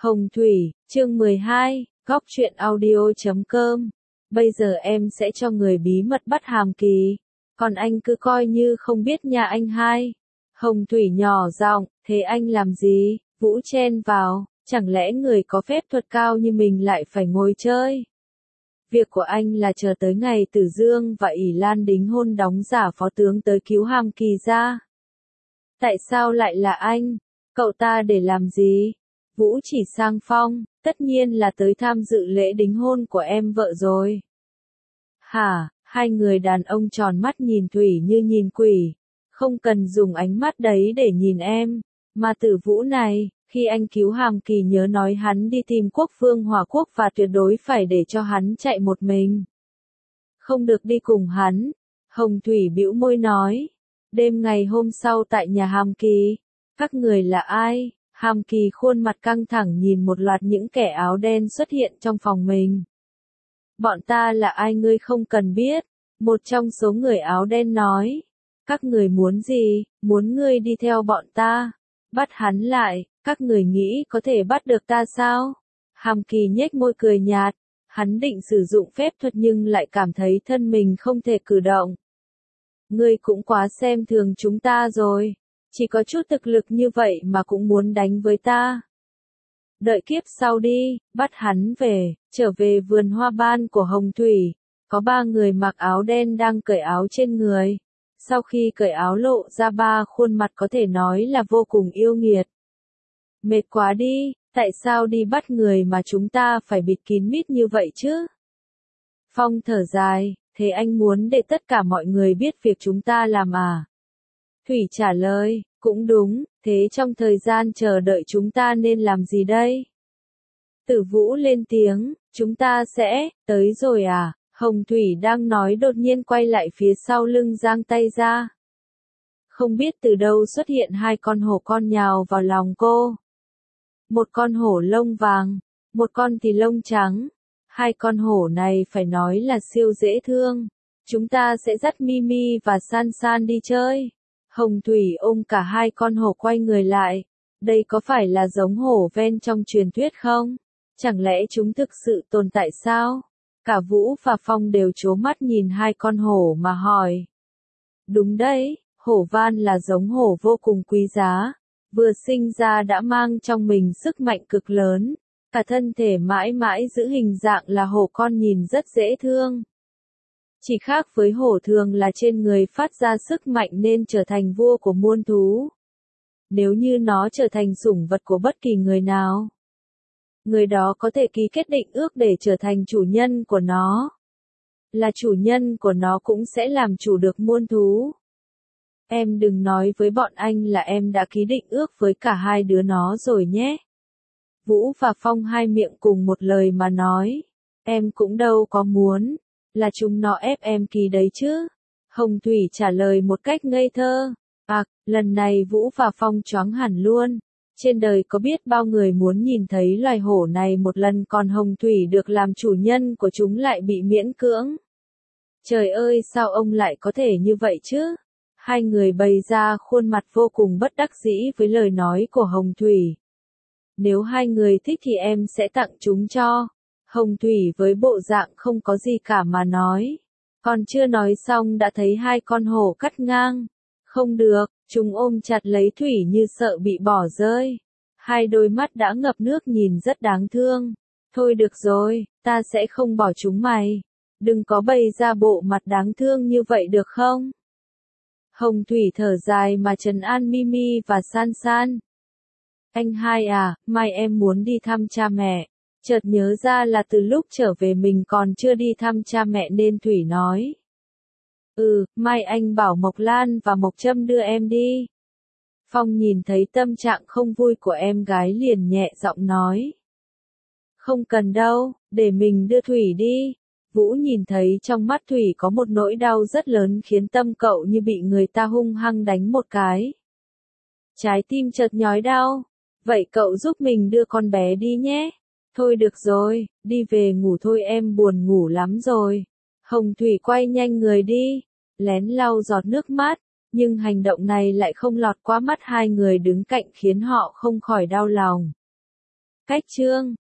Hồng Thủy, chương 12, góc truyện audio.com. Bây giờ em sẽ cho người bí mật bắt Hàm Kỳ, còn anh cứ coi như không biết nhà anh hai. Hồng Thủy nhỏ giọng, thế anh làm gì? Vũ chen vào, chẳng lẽ người có phép thuật cao như mình lại phải ngồi chơi? Việc của anh là chờ tới ngày Tử Dương và ỷ Lan đính hôn đóng giả phó tướng tới cứu Hàm Kỳ ra. Tại sao lại là anh? Cậu ta để làm gì? Vũ chỉ sang Phong, tất nhiên là tới tham dự lễ đính hôn của em vợ rồi. Hả? Hai người đàn ông tròn mắt nhìn Thủy như nhìn quỷ. Không cần dùng ánh mắt đấy để nhìn em. Mà Tử Vũ này, khi anh cứu Hàm Kỳ nhớ nói hắn đi tìm Quốc Vương Hòa Quốc và tuyệt đối phải để cho hắn chạy một mình. Không được đi cùng hắn. Hồng Thủy bĩu môi nói. Đêm ngày hôm sau tại nhà Hàm Kỳ, các người là ai? Hàm Kỳ khuôn mặt căng thẳng nhìn một loạt những kẻ áo đen xuất hiện trong phòng mình. Bọn ta là ai ngươi không cần biết, một trong số người áo đen nói. Các người muốn gì, muốn ngươi đi theo bọn ta, bắt hắn lại, các người nghĩ có thể bắt được ta sao? Hàm Kỳ nhếch môi cười nhạt, hắn định sử dụng phép thuật nhưng lại cảm thấy thân mình không thể cử động. Ngươi cũng quá xem thường chúng ta rồi. Chỉ có chút thực lực như vậy mà cũng muốn đánh với ta. Đợi kiếp sau đi, bắt hắn về, trở về vườn hoa ban của Hồng Thủy. Có 3 người mặc áo đen đang cởi áo trên người. Sau khi cởi áo lộ ra 3 khuôn mặt có thể nói là vô cùng yêu nghiệt. Mệt quá đi, tại sao đi bắt người mà chúng ta phải bịt kín mít như vậy chứ? Phong thở dài, thế anh muốn để tất cả mọi người biết việc chúng ta làm à? Thủy trả lời, cũng đúng, thế trong thời gian chờ đợi chúng ta nên làm gì đây? Tử Vũ lên tiếng, chúng ta sẽ, tới rồi à? Hồng Thủy đang nói đột nhiên quay lại phía sau lưng giang tay ra. Không biết từ đâu xuất hiện 2 con hổ con nhào vào lòng cô. Một con hổ lông vàng, một con thì lông trắng. 2 con hổ này phải nói là siêu dễ thương. Chúng ta sẽ dắt Mimi và San San đi chơi. Hồng Thủy ôm cả 2 con hổ quay người lại. Đây có phải là giống hổ ven trong truyền thuyết không? Chẳng lẽ chúng thực sự tồn tại sao? Cả Vũ và Phong đều trố mắt nhìn 2 con hổ mà hỏi. Đúng đấy, hổ van là giống hổ vô cùng quý giá. Vừa sinh ra đã mang trong mình sức mạnh cực lớn. Cả thân thể mãi mãi giữ hình dạng là hổ con nhìn rất dễ thương. Chỉ khác với hổ thường là trên người phát ra sức mạnh nên trở thành vua của muôn thú. Nếu như nó trở thành sủng vật của bất kỳ người nào, người đó có thể ký kết định ước để trở thành chủ nhân của nó. Là chủ nhân của nó cũng sẽ làm chủ được muôn thú. Em đừng nói với bọn anh là em đã ký định ước với cả 2 đứa nó rồi nhé. Vũ và Phong hai miệng cùng một lời mà nói. Em cũng đâu có muốn. Là chúng nó ép em ký đấy chứ. Hồng Thủy trả lời một cách ngây thơ. Lần này Vũ và Phong choáng hẳn luôn. Trên đời có biết bao người muốn nhìn thấy loài hổ này một lần còn Hồng Thủy được làm chủ nhân của chúng lại bị miễn cưỡng. Trời ơi sao ông lại có thể như vậy chứ? 2 người bày ra khuôn mặt vô cùng bất đắc dĩ với lời nói của Hồng Thủy. Nếu 2 người thích thì em sẽ tặng chúng cho. Hồng Thủy với bộ dạng không có gì cả mà nói. Còn chưa nói xong đã thấy 2 con hổ cắt ngang. Không được, chúng ôm chặt lấy Thủy như sợ bị bỏ rơi. 2 đôi mắt đã ngập nước nhìn rất đáng thương. Thôi được rồi, ta sẽ không bỏ chúng mày. Đừng có bày ra bộ mặt đáng thương như vậy được không? Hồng Thủy thở dài mà trấn an Mimi và San San. Anh hai à, mai em muốn đi thăm cha mẹ. Chợt nhớ ra là từ lúc trở về mình còn chưa đi thăm cha mẹ nên Thủy nói. Mai anh bảo Mộc Lan và Mộc Trâm đưa em đi. Phong nhìn thấy tâm trạng không vui của em gái liền nhẹ giọng nói. Không cần đâu, để mình đưa Thủy đi. Vũ nhìn thấy trong mắt Thủy có một nỗi đau rất lớn khiến tâm cậu như bị người ta hung hăng đánh một cái. Trái tim chợt nhói đau. Vậy cậu giúp mình đưa con bé đi nhé. Thôi được rồi, đi về ngủ thôi em buồn ngủ lắm rồi. Hồng Thủy quay nhanh người đi, lén lau giọt nước mắt, nhưng hành động này lại không lọt qua mắt 2 người đứng cạnh khiến họ không khỏi đau lòng. Cách chương